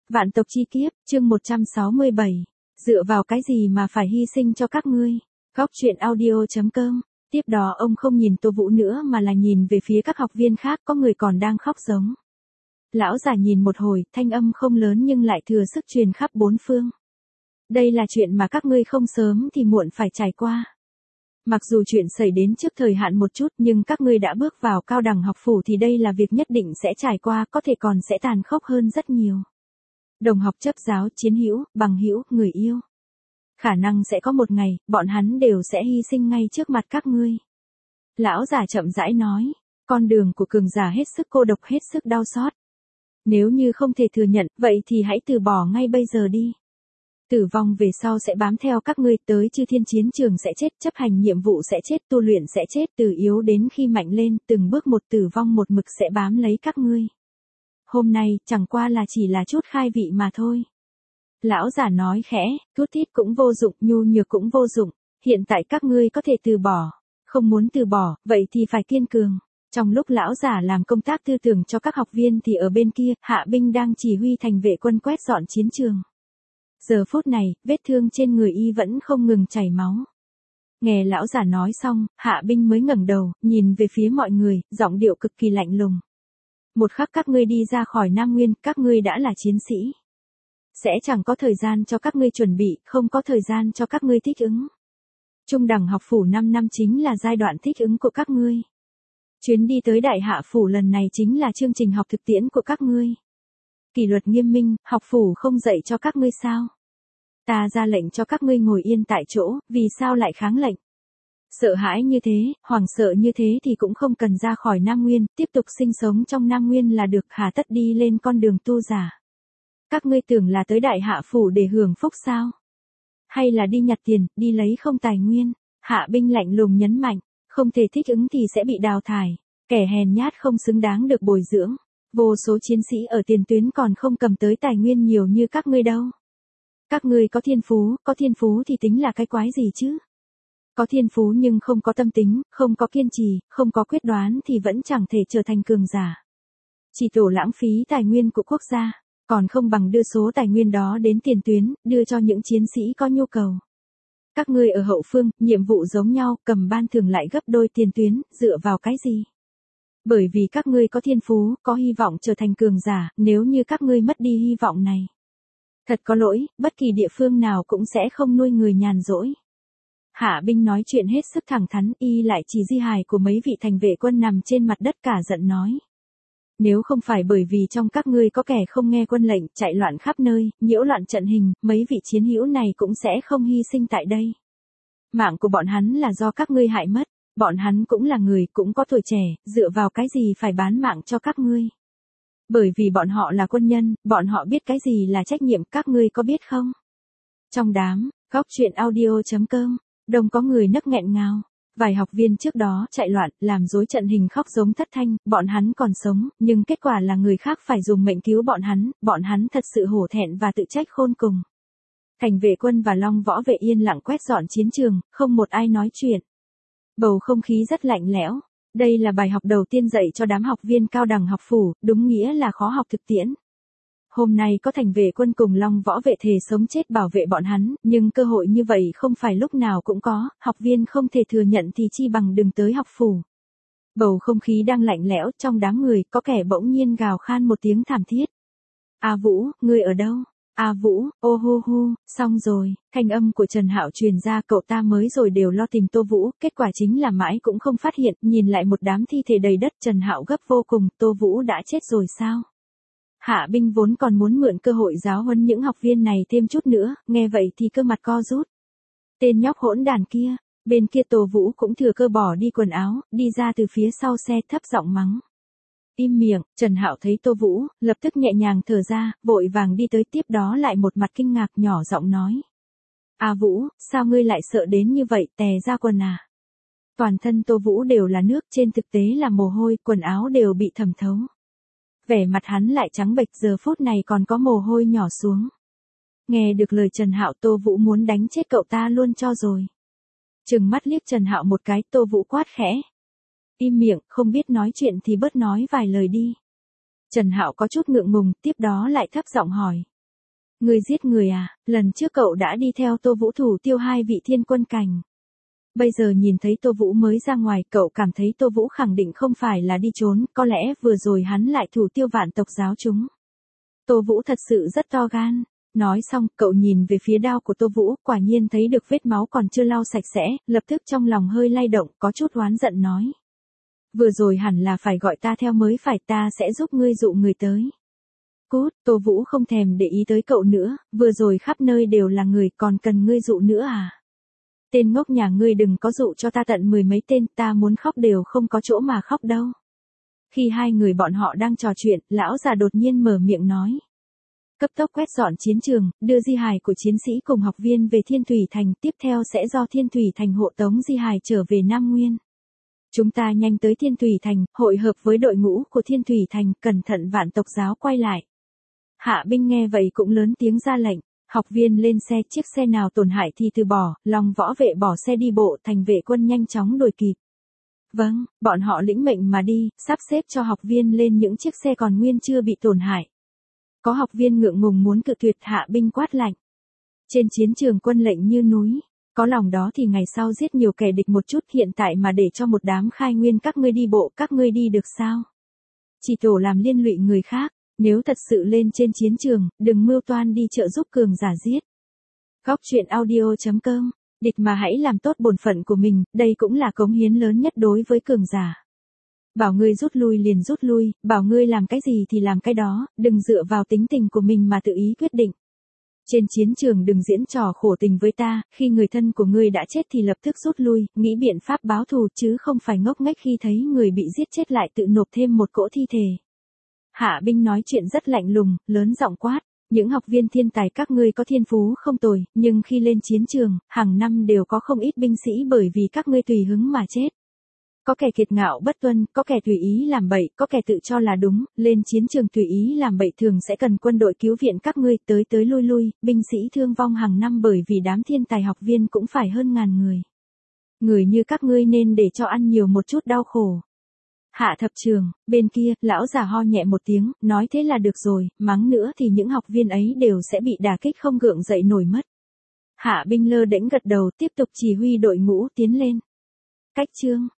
Vạn tộc chi kiếp, chương 167. Dựa vào cái gì mà phải hy sinh cho các ngươi? Góc truyện audio.com. Tiếp đó ông không nhìn Tô Vũ nữa mà là nhìn về phía các học viên khác, có người còn đang khóc giống. Lão già nhìn một hồi, thanh âm không lớn nhưng lại thừa sức truyền khắp bốn phương. Đây là chuyện mà các ngươi không sớm thì muộn phải trải qua. Mặc dù chuyện xảy đến trước thời hạn một chút nhưng các ngươi đã bước vào cao đẳng học phủ thì đây là việc nhất định sẽ trải qua, có thể còn sẽ tàn khốc hơn rất nhiều. Đồng học, chấp giáo, chiến hữu, bằng hữu, người yêu. Khả năng sẽ có một ngày, bọn hắn đều sẽ hy sinh ngay trước mặt các ngươi. Lão già chậm rãi nói, con đường của cường giả hết sức cô độc, hết sức đau xót. Nếu như không thể thừa nhận, vậy thì hãy từ bỏ ngay bây giờ đi. Tử vong về sau sẽ bám theo các ngươi, tới chư thiên chiến trường sẽ chết, chấp hành nhiệm vụ sẽ chết, tu luyện sẽ chết, từ yếu đến khi mạnh lên, từng bước một, tử vong một mực sẽ bám lấy các ngươi. Hôm nay, chẳng qua là chỉ là chút khai vị mà thôi. Lão già nói khẽ, cút thít cũng vô dụng, nhu nhược cũng vô dụng, hiện tại các ngươi có thể từ bỏ, không muốn từ bỏ, vậy thì phải kiên cường. Trong lúc lão già làm công tác tư tưởng cho các học viên thì ở bên kia, Hạ Binh đang chỉ huy thành vệ quân quét dọn chiến trường. Giờ phút này, vết thương trên người y vẫn không ngừng chảy máu. Nghe lão già nói xong, Hạ Binh mới ngẩng đầu, nhìn về phía mọi người, giọng điệu cực kỳ lạnh lùng. Một khắc các ngươi đi ra khỏi Nam Nguyên, các ngươi đã là chiến sĩ. Sẽ chẳng có thời gian cho các ngươi chuẩn bị, không có thời gian cho các ngươi thích ứng. Trung đẳng học phủ 5 năm chính là giai đoạn thích ứng của các ngươi. Chuyến đi tới Đại Hạ phủ lần này chính là chương trình học thực tiễn của các ngươi. Kỷ luật nghiêm minh, học phủ không dạy cho các ngươi sao? Ta ra lệnh cho các ngươi ngồi yên tại chỗ, vì sao lại kháng lệnh? Sợ hãi như thế, hoảng sợ như thế thì cũng không cần ra khỏi Nam Nguyên, tiếp tục sinh sống trong Nam Nguyên là được, hà tất đi lên con đường tu giả. Các ngươi tưởng là tới Đại Hạ phủ để hưởng phúc sao? Hay là đi nhặt tiền, đi lấy không tài nguyên? Hạ Binh lạnh lùng nhấn mạnh, không thể thích ứng thì sẽ bị đào thải, kẻ hèn nhát không xứng đáng được bồi dưỡng. Vô số chiến sĩ ở tiền tuyến còn không cầm tới tài nguyên nhiều như các ngươi đâu. Các ngươi có thiên phú thì tính là cái quái gì chứ? Có thiên phú nhưng không có tâm tính, không có kiên trì, không có quyết đoán thì vẫn chẳng thể trở thành cường giả. Chỉ tổ lãng phí tài nguyên của quốc gia, còn không bằng đưa số tài nguyên đó đến tiền tuyến, đưa cho những chiến sĩ có nhu cầu. Các ngươi ở hậu phương, nhiệm vụ giống nhau, cầm ban thưởng lại gấp đôi tiền tuyến, dựa vào cái gì? Bởi vì các ngươi có thiên phú, có hy vọng trở thành cường giả, nếu như các ngươi mất đi hy vọng này. Thật có lỗi, bất kỳ địa phương nào cũng sẽ không nuôi người nhàn rỗi. Hạ Binh nói chuyện hết sức thẳng thắn, y lại chỉ di hài của mấy vị thành vệ quân nằm trên mặt đất cả giận nói. Nếu không phải bởi vì trong các ngươi có kẻ không nghe quân lệnh, chạy loạn khắp nơi, nhiễu loạn trận hình, mấy vị chiến hữu này cũng sẽ không hy sinh tại đây. Mạng của bọn hắn là do các ngươi hại mất, bọn hắn cũng là người, cũng có tuổi trẻ, dựa vào cái gì phải bán mạng cho các ngươi? Bởi vì bọn họ là quân nhân, bọn họ biết cái gì là trách nhiệm, các ngươi có biết không? Trong đám, góc truyện audio.com, đông có người nấc nghẹn ngào. Vài học viên trước đó chạy loạn, làm rối trận hình khóc giống thất thanh, bọn hắn còn sống, nhưng kết quả là người khác phải dùng mệnh cứu bọn hắn thật sự hổ thẹn và tự trách khôn cùng. Thành vệ quân và Long Võ vệ yên lặng quét dọn chiến trường, không một ai nói chuyện. Bầu không khí rất lạnh lẽo. Đây là bài học đầu tiên dạy cho đám học viên cao đẳng học phủ, đúng nghĩa là khó học thực tiễn. Hôm nay có thành vệ quân cùng Long Võ vệ thề sống chết bảo vệ bọn hắn, nhưng cơ hội như vậy không phải lúc nào cũng có, học viên không thể thừa nhận thì chi bằng đừng tới học phủ. Bầu không khí đang lạnh lẽo, trong đám người có kẻ bỗng nhiên gào khan một tiếng thảm thiết. A Vũ, ngươi ở đâu? A Vũ, ô hô hô, xong rồi, thanh âm của Trần Hạo truyền ra, cậu ta mới rồi đều lo tìm Tô Vũ, kết quả chính là mãi cũng không phát hiện, nhìn lại một đám thi thể đầy đất, Trần Hạo gấp vô cùng, Tô Vũ đã chết rồi sao? Hạ Binh vốn còn muốn mượn cơ hội giáo huấn những học viên này thêm chút nữa, nghe vậy thì cơ mặt co rút. Tên nhóc hỗn đàn kia, bên kia Tô Vũ cũng thừa cơ bỏ đi quần áo, đi ra từ phía sau xe thấp giọng mắng. Im miệng, Trần Hạo thấy Tô Vũ, lập tức nhẹ nhàng thở ra, vội vàng đi tới, tiếp đó lại một mặt kinh ngạc nhỏ giọng nói. A Vũ, sao ngươi lại sợ đến như vậy, tè ra quần à? Toàn thân Tô Vũ đều là nước, trên thực tế là mồ hôi, quần áo đều bị thẩm thấu. Vẻ mặt hắn lại trắng bệch, giờ phút này còn có mồ hôi nhỏ xuống. Nghe được lời Trần Hạo, Tô Vũ muốn đánh chết cậu ta luôn cho rồi. Trừng mắt liếc Trần Hạo một cái, Tô Vũ quát khẽ. Im miệng, không biết nói chuyện thì bớt nói vài lời đi. Trần Hạo có chút ngượng ngùng, tiếp đó lại thấp giọng hỏi. Ngươi giết người à, lần trước cậu đã đi theo Tô Vũ thủ tiêu 2 vị thiên quân cảnh. Bây giờ nhìn thấy Tô Vũ mới ra ngoài, cậu cảm thấy Tô Vũ khẳng định không phải là đi trốn, có lẽ vừa rồi hắn lại thủ tiêu vạn tộc giáo chúng. Tô Vũ thật sự rất to gan. Nói xong, cậu nhìn về phía đao của Tô Vũ, quả nhiên thấy được vết máu còn chưa lau sạch sẽ, lập tức trong lòng hơi lay động, có chút oán giận nói. Vừa rồi hẳn là phải gọi ta theo mới phải, ta sẽ giúp ngươi dụ người tới. Cút, Tô Vũ không thèm để ý tới cậu nữa, vừa rồi khắp nơi đều là người, còn cần ngươi dụ nữa à? Tên ngốc nhà ngươi đừng có dụ cho ta tận 10 mấy tên, ta muốn khóc đều không có chỗ mà khóc đâu. Khi hai người bọn họ đang trò chuyện, lão già đột nhiên mở miệng nói. Cấp tốc quét dọn chiến trường, đưa di hài của chiến sĩ cùng học viên về Thiên Thủy Thành, tiếp theo sẽ do Thiên Thủy Thành hộ tống di hài trở về Nam Nguyên. Chúng ta nhanh tới Thiên Thủy Thành, hội hợp với đội ngũ của Thiên Thủy Thành, cẩn thận vạn tộc giáo quay lại. Hạ binh nghe vậy cũng lớn tiếng ra lệnh, học viên lên xe, chiếc xe nào tổn hại thì từ bỏ, lòng võ vệ bỏ xe đi bộ, thành vệ quân nhanh chóng đuổi kịp. Vâng, bọn họ lĩnh mệnh mà đi, sắp xếp cho học viên lên những chiếc xe còn nguyên chưa bị tổn hại. Có học viên ngượng ngùng muốn cự tuyệt, hạ binh quát lạnh. Trên chiến trường quân lệnh như núi, có lòng đó thì ngày sau giết nhiều kẻ địch một chút, hiện tại mà để cho một đám khai nguyên các ngươi đi bộ, các ngươi đi được sao? Chỉ tổ làm liên lụy người khác, nếu thật sự lên trên chiến trường, đừng mưu toan đi trợ giúp cường giả giết. Góc truyện audio.com, địch mà hãy làm tốt bổn phận của mình, đây cũng là cống hiến lớn nhất đối với cường giả. Bảo ngươi rút lui liền rút lui, bảo ngươi làm cái gì thì làm cái đó, đừng dựa vào tính tình của mình mà tự ý quyết định. Trên chiến trường đừng diễn trò khổ tình với ta, khi người thân của ngươi đã chết thì lập tức rút lui, nghĩ biện pháp báo thù chứ không phải ngốc nghếch khi thấy người bị giết chết lại tự nộp thêm một cỗ thi thể. Hạ binh nói chuyện rất lạnh lùng, lớn giọng quát. Những học viên thiên tài các ngươi có thiên phú không tồi, nhưng khi lên chiến trường, hàng năm đều có không ít binh sĩ bởi vì các ngươi tùy hứng mà chết. Có kẻ kiệt ngạo bất tuân, có kẻ tùy ý làm bậy, có kẻ tự cho là đúng, lên chiến trường tùy ý làm bậy thường sẽ cần quân đội cứu viện các ngươi, tới tới lui lui, binh sĩ thương vong hàng năm bởi vì đám thiên tài học viên cũng phải hơn ngàn người. Người như các ngươi nên để cho ăn nhiều một chút đau khổ. Hạ thập trường, bên kia, lão già ho nhẹ một tiếng, nói thế là được rồi, mắng nữa thì những học viên ấy đều sẽ bị đả kích không gượng dậy nổi mất. Hạ binh lơ đễnh gật đầu, tiếp tục chỉ huy đội ngũ tiến lên. Cách chương